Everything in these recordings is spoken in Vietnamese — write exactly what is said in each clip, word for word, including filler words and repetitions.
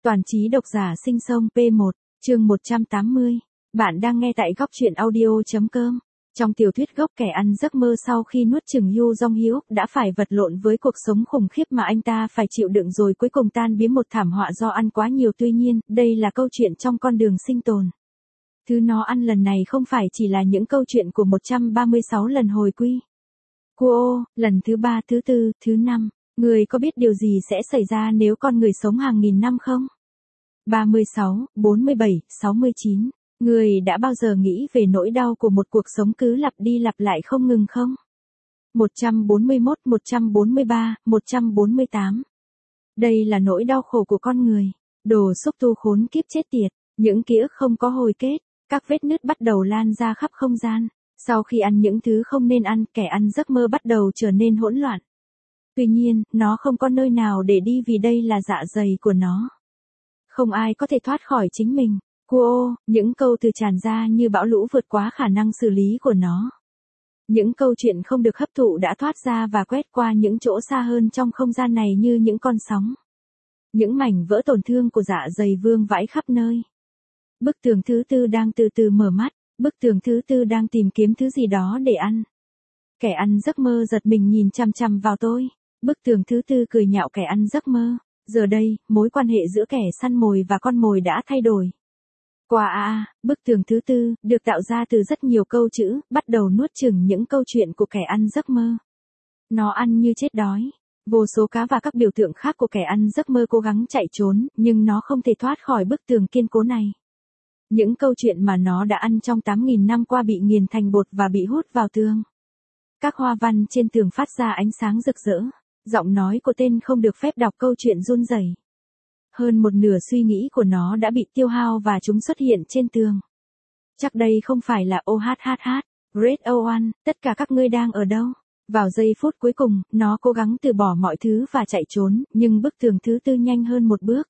Toàn trí độc giả sinh sông pê một, chương một trăm tám mươi. Bạn đang nghe tại góc truyện audio chấm com. Trong tiểu thuyết gốc Kẻ ăn giấc mơ, sau khi nuốt chửng Yoo Jong-hyuk đã phải vật lộn với cuộc sống khủng khiếp mà anh ta phải chịu đựng, rồi cuối cùng tan biến một thảm họa do ăn quá nhiều. Tuy nhiên, đây là câu chuyện trong con đường sinh tồn. Thứ nó ăn lần này không phải chỉ là những câu chuyện của một trăm ba mươi sáu lần hồi quy. Cô, lần thứ ba, thứ tư, thứ năm. Người có biết điều gì sẽ xảy ra nếu con người sống hàng nghìn năm không? ba mươi sáu, bốn mươi bảy, sáu mươi chín. Người đã bao giờ nghĩ về nỗi đau của một cuộc sống cứ lặp đi lặp lại không ngừng không? một trăm bốn mươi mốt, một trăm bốn mươi ba, một trăm bốn mươi tám. Đây là nỗi đau khổ của con người. Đồ xúc tu khốn kiếp chết tiệt. Những ký ức không có hồi kết. Các vết nứt bắt đầu lan ra khắp không gian. Sau khi ăn những thứ không nên ăn, kẻ ăn giấc mơ bắt đầu trở nên hỗn loạn. Tuy nhiên, nó không có nơi nào để đi vì đây là dạ dày của nó. Không ai có thể thoát khỏi chính mình. Cô, những câu từ tràn ra như bão lũ vượt quá khả năng xử lý của nó. Những câu chuyện không được hấp thụ đã thoát ra và quét qua những chỗ xa hơn trong không gian này như những con sóng. Những mảnh vỡ tổn thương của dạ dày vương vãi khắp nơi. Bức tường thứ tư đang từ từ mở mắt. Bức tường thứ tư đang tìm kiếm thứ gì đó để ăn. Kẻ ăn giấc mơ giật mình nhìn chằm chằm vào tôi. Bức tường thứ tư cười nhạo kẻ ăn giấc mơ. Giờ đây, mối quan hệ giữa kẻ săn mồi và con mồi đã thay đổi. Qua a à, bức tường thứ tư, được tạo ra từ rất nhiều câu chữ, bắt đầu nuốt chửng những câu chuyện của kẻ ăn giấc mơ. Nó ăn như chết đói. Vô số cá và các biểu tượng khác của kẻ ăn giấc mơ cố gắng chạy trốn, nhưng nó không thể thoát khỏi bức tường kiên cố này. Những câu chuyện mà nó đã ăn trong tám nghìn năm qua bị nghiền thành bột và bị hút vào tường. Các hoa văn trên tường phát ra ánh sáng rực rỡ. Giọng nói của tên không được phép đọc câu chuyện run rẩy. Hơn một nửa suy nghĩ của nó đã bị tiêu hao và chúng xuất hiện trên tường. Chắc đây không phải là ô hát hát hát, Red O một, tất cả các ngươi đang ở đâu? Vào giây phút cuối cùng, nó cố gắng từ bỏ mọi thứ và chạy trốn, nhưng bức tường thứ tư nhanh hơn một bước.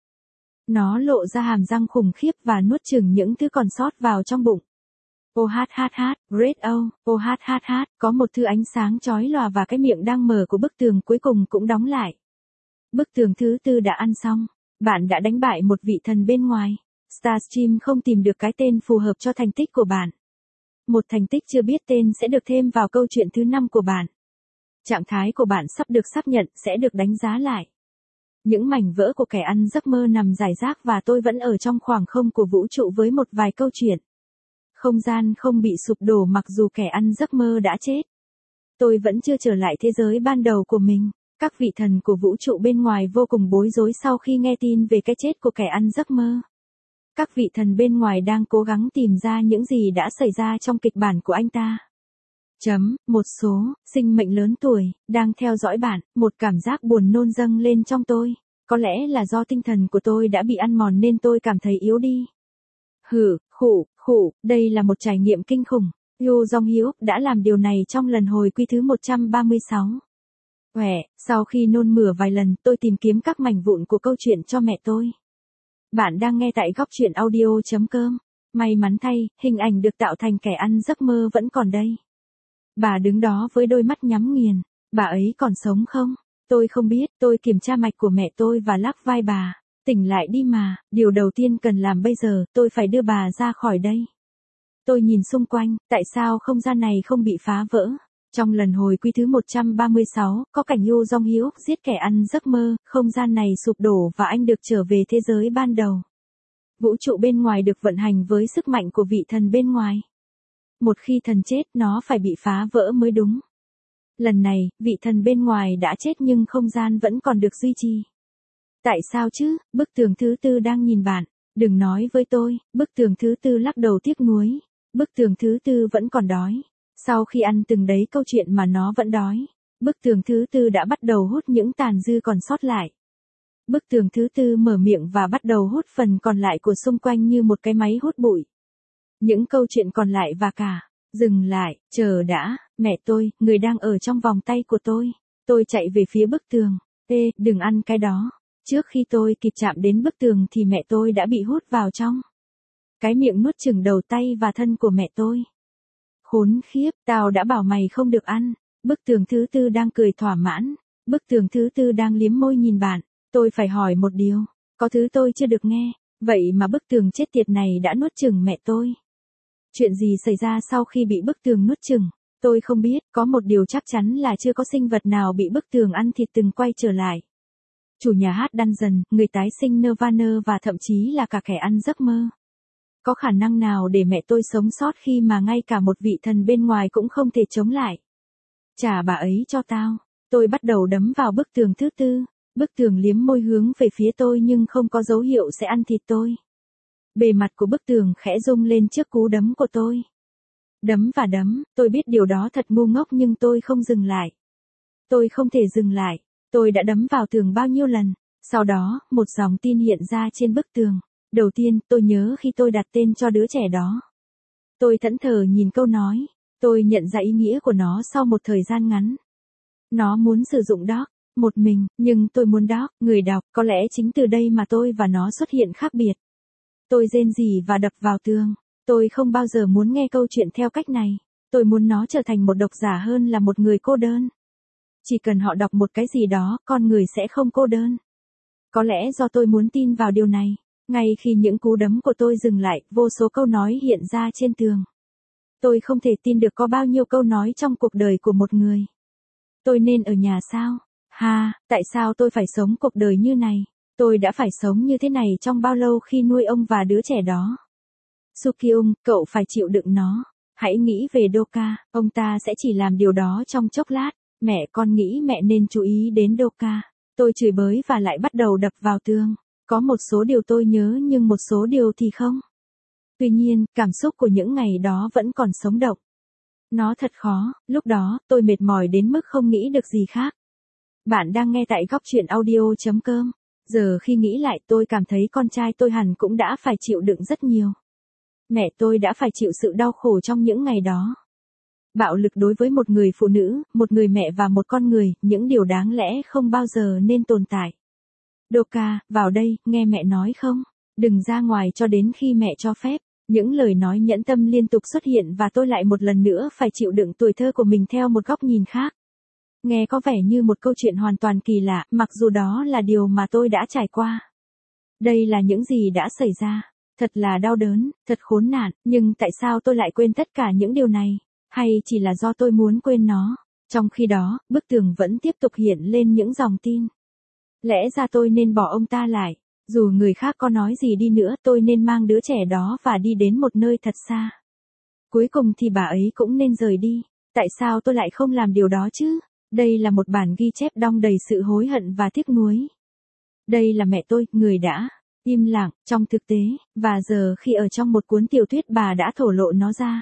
Nó lộ ra hàm răng khủng khiếp và nuốt chửng những thứ còn sót vào trong bụng. Ô hát hát hát, Red O, ô hát hát hát, có một thứ ánh sáng chói lòa và cái miệng đang mở của bức tường cuối cùng cũng đóng lại. Bức tường thứ tư đã ăn xong. Bạn đã đánh bại một vị thần bên ngoài. Starstream không tìm được cái tên phù hợp cho thành tích của bạn. Một thành tích chưa biết tên sẽ được thêm vào câu chuyện thứ năm của bạn. Trạng thái của bạn sắp được xác nhận sẽ được đánh giá lại. Những mảnh vỡ của kẻ ăn giấc mơ nằm rải rác và tôi vẫn ở trong khoảng không của vũ trụ với một vài câu chuyện. Không gian không bị sụp đổ mặc dù kẻ ăn giấc mơ đã chết. Tôi vẫn chưa trở lại thế giới ban đầu của mình. Các vị thần của vũ trụ bên ngoài vô cùng bối rối sau khi nghe tin về cái chết của kẻ ăn giấc mơ. Các vị thần bên ngoài đang cố gắng tìm ra những gì đã xảy ra trong kịch bản của anh ta. Chấm, một số, sinh mệnh lớn tuổi, đang theo dõi bạn, một cảm giác buồn nôn dâng lên trong tôi. Có lẽ là do tinh thần của tôi đã bị ăn mòn nên tôi cảm thấy yếu đi. Hử, khủ, khủ, đây là một trải nghiệm kinh khủng. Yoo Jong-hyuk đã làm điều này trong lần hồi quy thứ một trăm ba mươi sáu. Quẻ, sau khi nôn mửa vài lần, tôi tìm kiếm các mảnh vụn của câu chuyện cho mẹ tôi. Bạn đang nghe tại góc truyện audio chấm com. May mắn thay, hình ảnh được tạo thành kẻ ăn giấc mơ vẫn còn đây. Bà đứng đó với đôi mắt nhắm nghiền. Bà ấy còn sống không? Tôi không biết, tôi kiểm tra mạch của mẹ tôi và lắc vai bà. Tỉnh lại đi mà, điều đầu tiên cần làm bây giờ, tôi phải đưa bà ra khỏi đây. Tôi nhìn xung quanh, tại sao không gian này không bị phá vỡ? Trong lần hồi quy thứ một trăm ba mươi sáu, có cảnh Yoo Jong-hyuk giết kẻ ăn giấc mơ, không gian này sụp đổ và anh được trở về thế giới ban đầu. Vũ trụ bên ngoài được vận hành với sức mạnh của vị thần bên ngoài. Một khi thần chết, nó phải bị phá vỡ mới đúng. Lần này, vị thần bên ngoài đã chết nhưng không gian vẫn còn được duy trì. Tại sao chứ? Bức tường thứ tư đang nhìn bạn. Đừng nói với tôi, bức tường thứ tư lắc đầu tiếc nuối. Bức tường thứ tư vẫn còn đói. Sau khi ăn từng đấy câu chuyện mà nó vẫn đói, bức tường thứ tư đã bắt đầu hút những tàn dư còn sót lại. Bức tường thứ tư mở miệng và bắt đầu hút phần còn lại của xung quanh như một cái máy hút bụi. Những câu chuyện còn lại và cả, dừng lại, chờ đã, mẹ tôi, người đang ở trong vòng tay của tôi. Tôi chạy về phía bức tường. Ê, đừng ăn cái đó. Trước khi tôi kịp chạm đến bức tường thì mẹ tôi đã bị hút vào trong. Cái miệng nuốt chửng đầu tay và thân của mẹ tôi. Khốn khiếp, tao đã bảo mày không được ăn. Bức tường thứ tư đang cười thỏa mãn. Bức tường thứ tư đang liếm môi nhìn bạn. Tôi phải hỏi một điều. Có thứ tôi chưa được nghe, vậy mà bức tường chết tiệt này đã nuốt chửng mẹ tôi. Chuyện gì xảy ra sau khi bị bức tường nuốt chửng? Tôi không biết, có một điều chắc chắn là chưa có sinh vật nào bị bức tường ăn thịt từng quay trở lại. Chủ nhà hát Dungeon, người tái sinh Nirvana và thậm chí là cả kẻ ăn giấc mơ. Có khả năng nào để mẹ tôi sống sót khi mà ngay cả một vị thần bên ngoài cũng không thể chống lại? Trả bà ấy cho tao. Tôi bắt đầu đấm vào bức tường thứ tư. Bức tường liếm môi hướng về phía tôi nhưng không có dấu hiệu sẽ ăn thịt tôi. Bề mặt của bức tường khẽ rung lên trước cú đấm của tôi. Đấm và đấm, tôi biết điều đó thật ngu ngốc nhưng tôi không dừng lại. Tôi không thể dừng lại. Tôi đã đấm vào tường bao nhiêu lần. Sau đó, một dòng tin hiện ra trên bức tường. Đầu tiên, tôi nhớ khi tôi đặt tên cho đứa trẻ đó. Tôi thẫn thờ nhìn câu nói. Tôi nhận ra ý nghĩa của nó sau một thời gian ngắn. Nó muốn sử dụng Dog, một mình, nhưng tôi muốn Dog, người đọc, có lẽ chính từ đây mà tôi và nó xuất hiện khác biệt. Tôi rên rỉ và đập vào tường. Tôi không bao giờ muốn nghe câu chuyện theo cách này. Tôi muốn nó trở thành một độc giả hơn là một người cô đơn. Chỉ cần họ đọc một cái gì đó, con người sẽ không cô đơn. Có lẽ do tôi muốn tin vào điều này. Ngay khi những cú đấm của tôi dừng lại, vô số câu nói hiện ra trên tường. Tôi không thể tin được có bao nhiêu câu nói trong cuộc đời của một người. Tôi nên ở nhà sao? Ha, tại sao tôi phải sống cuộc đời như này? Tôi đã phải sống như thế này trong bao lâu khi nuôi ông và đứa trẻ đó? Sukyung, cậu phải chịu đựng nó. Hãy nghĩ về Doka, ông ta sẽ chỉ làm điều đó trong chốc lát. Mẹ, con nghĩ mẹ nên chú ý đến Doka. Tôi chửi bới và lại bắt đầu đập vào tường. Có một số điều tôi nhớ nhưng một số điều thì không. Tuy nhiên, cảm xúc của những ngày đó vẫn còn sống động. Nó thật khó, lúc đó, tôi mệt mỏi đến mức không nghĩ được gì khác. Bạn đang nghe tại góc truyện audio chấm com. Giờ khi nghĩ lại tôi cảm thấy con trai tôi hẳn cũng đã phải chịu đựng rất nhiều. Mẹ tôi đã phải chịu sự đau khổ trong những ngày đó. Bạo lực đối với một người phụ nữ, một người mẹ và một con người, những điều đáng lẽ không bao giờ nên tồn tại. Doka, vào đây, nghe mẹ nói không? Đừng ra ngoài cho đến khi mẹ cho phép. Những lời nói nhẫn tâm liên tục xuất hiện và tôi lại một lần nữa phải chịu đựng tuổi thơ của mình theo một góc nhìn khác. Nghe có vẻ như một câu chuyện hoàn toàn kỳ lạ, mặc dù đó là điều mà tôi đã trải qua. Đây là những gì đã xảy ra. Thật là đau đớn, thật khốn nạn, nhưng tại sao tôi lại quên tất cả những điều này? Hay chỉ là do tôi muốn quên nó? Trong khi đó, bức tường vẫn tiếp tục hiện lên những dòng tin. Lẽ ra tôi nên bỏ ông ta lại. Dù người khác có nói gì đi nữa, tôi nên mang đứa trẻ đó và đi đến một nơi thật xa. Cuối cùng thì bà ấy cũng nên rời đi. Tại sao tôi lại không làm điều đó chứ? Đây là một bản ghi chép đong đầy sự hối hận và tiếc nuối. Đây là mẹ tôi, người đã im lặng trong thực tế, và giờ khi ở trong một cuốn tiểu thuyết bà đã thổ lộ nó ra.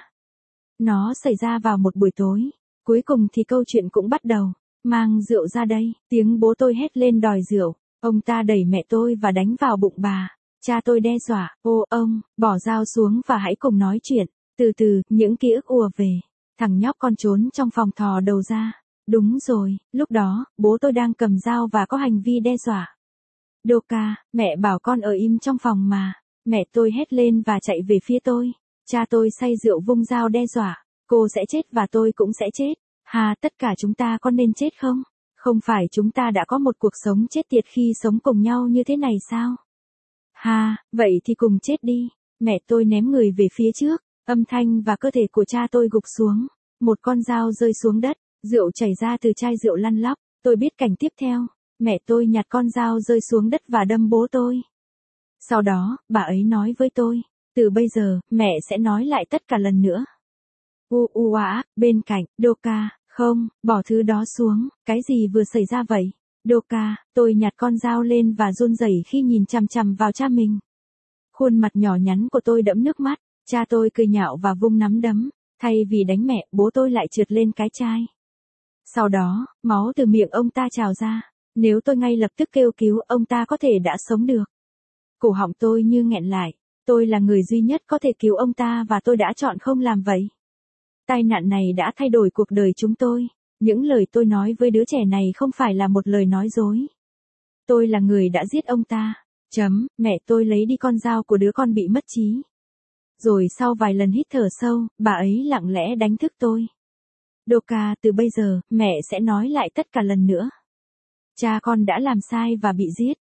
Nó xảy ra vào một buổi tối. Cuối cùng thì câu chuyện cũng bắt đầu. Mang rượu ra đây, tiếng bố tôi hét lên đòi rượu. Ông ta đẩy mẹ tôi và đánh vào bụng bà. Cha tôi đe dọa, ô ông, bỏ dao xuống và hãy cùng nói chuyện. Từ từ, những ký ức ùa về. Thằng nhóc con trốn trong phòng thò đầu ra. Đúng rồi, lúc đó, bố tôi đang cầm dao và có hành vi đe dọa. Doka, mẹ bảo con ở im trong phòng mà. Mẹ tôi hét lên và chạy về phía tôi. Cha tôi say rượu vung dao đe dọa. Cô sẽ chết và tôi cũng sẽ chết. Hà, tất cả chúng ta có nên chết không? Không phải chúng ta đã có một cuộc sống chết tiệt khi sống cùng nhau như thế này sao? Ha, vậy thì cùng chết đi. Mẹ tôi ném người về phía trước, âm thanh và cơ thể của cha tôi gục xuống. Một con dao rơi xuống đất, rượu chảy ra từ chai rượu lăn lóc. Tôi biết cảnh tiếp theo. Mẹ tôi nhặt con dao rơi xuống đất và đâm bố tôi. Sau đó, bà ấy nói với tôi, từ bây giờ, mẹ sẽ nói lại tất cả lần nữa. U u á, bên cạnh, Doka. Không, bỏ thứ đó xuống, cái gì vừa xảy ra vậy? Doka, tôi nhặt con dao lên và run rẩy khi nhìn chằm chằm vào cha mình. Khuôn mặt nhỏ nhắn của tôi đẫm nước mắt, cha tôi cười nhạo và vung nắm đấm, thay vì đánh mẹ, bố tôi lại trượt lên cái chai. Sau đó, máu từ miệng ông ta trào ra, nếu tôi ngay lập tức kêu cứu, ông ta có thể đã sống được. Cổ họng tôi như nghẹn lại, tôi là người duy nhất có thể cứu ông ta và tôi đã chọn không làm vậy. Tai nạn này đã thay đổi cuộc đời chúng tôi. Những lời tôi nói với đứa trẻ này không phải là một lời nói dối. Tôi là người đã giết ông ta. Chấm, mẹ tôi lấy đi con dao của đứa con bị mất trí. Rồi sau vài lần hít thở sâu, bà ấy lặng lẽ đánh thức tôi. Doka, từ bây giờ, mẹ sẽ nói lại tất cả lần nữa. Cha con đã làm sai và bị giết.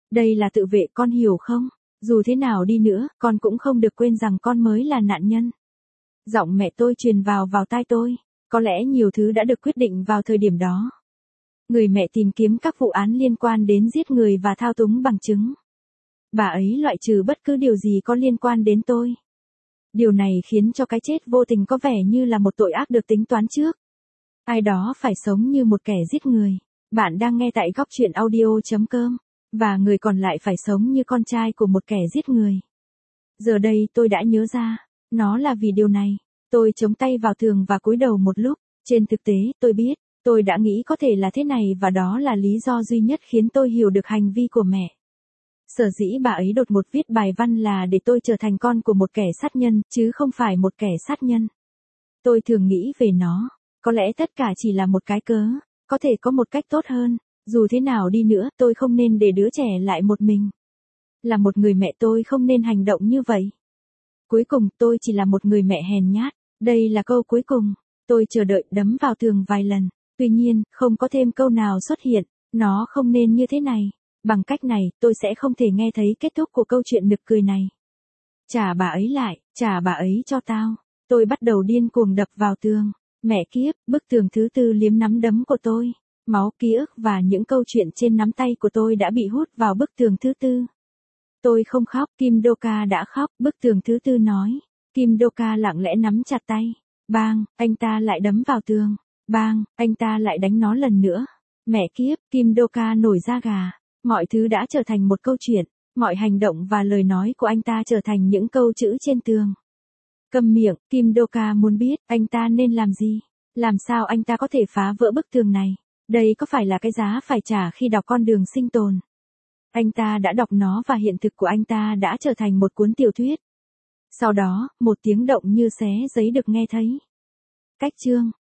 Đây là tự vệ, con hiểu không? Dù thế nào đi nữa, con cũng không được quên rằng con mới là nạn nhân. Giọng mẹ tôi truyền vào vào tai tôi. Có lẽ nhiều thứ đã được quyết định vào thời điểm đó. Người mẹ tìm kiếm các vụ án liên quan đến giết người và thao túng bằng chứng. Bà ấy loại trừ bất cứ điều gì có liên quan đến tôi. Điều này khiến cho cái chết vô tình có vẻ như là một tội ác được tính toán trước. Ai đó phải sống như một kẻ giết người. Bạn đang nghe tại góc truyện audio chấm com. Và người còn lại phải sống như con trai của một kẻ giết người. Giờ đây tôi đã nhớ ra. Nó là vì điều này. Tôi chống tay vào tường và cúi đầu một lúc. Trên thực tế, tôi biết. Tôi đã nghĩ có thể là thế này và đó là lý do duy nhất khiến tôi hiểu được hành vi của mẹ. Sở dĩ bà ấy đột ngột viết bài văn là để tôi trở thành con của một kẻ sát nhân, chứ không phải một kẻ sát nhân. Tôi thường nghĩ về nó. Có lẽ tất cả chỉ là một cái cớ. Có thể có một cách tốt hơn. Dù thế nào đi nữa, tôi không nên để đứa trẻ lại một mình. Là một người mẹ tôi không nên hành động như vậy. Cuối cùng, tôi chỉ là một người mẹ hèn nhát. Đây là câu cuối cùng. Tôi chờ đợi đấm vào tường vài lần. Tuy nhiên, không có thêm câu nào xuất hiện. Nó không nên như thế này. Bằng cách này, tôi sẽ không thể nghe thấy kết thúc của câu chuyện nực cười này. Trả bà ấy lại, trả bà ấy cho tao. Tôi bắt đầu điên cuồng đập vào tường. Mẹ kiếp, bức tường thứ tư liếm nắm đấm của tôi. Máu, ký ức và những câu chuyện trên nắm tay của tôi đã bị hút vào bức tường thứ tư. Tôi không khóc, Kim Do-ka đã khóc, bức tường thứ tư nói. Kim Do-ka lặng lẽ nắm chặt tay. Bang, anh ta lại đấm vào tường. Bang, anh ta lại đánh nó lần nữa. Mẹ kiếp, Kim Do-ka nổi da gà. Mọi thứ đã trở thành một câu chuyện. Mọi hành động và lời nói của anh ta trở thành những câu chữ trên tường. Câm miệng, Kim Do-ka muốn biết anh ta nên làm gì. Làm sao anh ta có thể phá vỡ bức tường này. Đây có phải là cái giá phải trả khi đọc Con đường sinh tồn? Anh ta đã đọc nó và hiện thực của anh ta đã trở thành một cuốn tiểu thuyết. Sau đó, một tiếng động như xé giấy được nghe thấy. Cách chương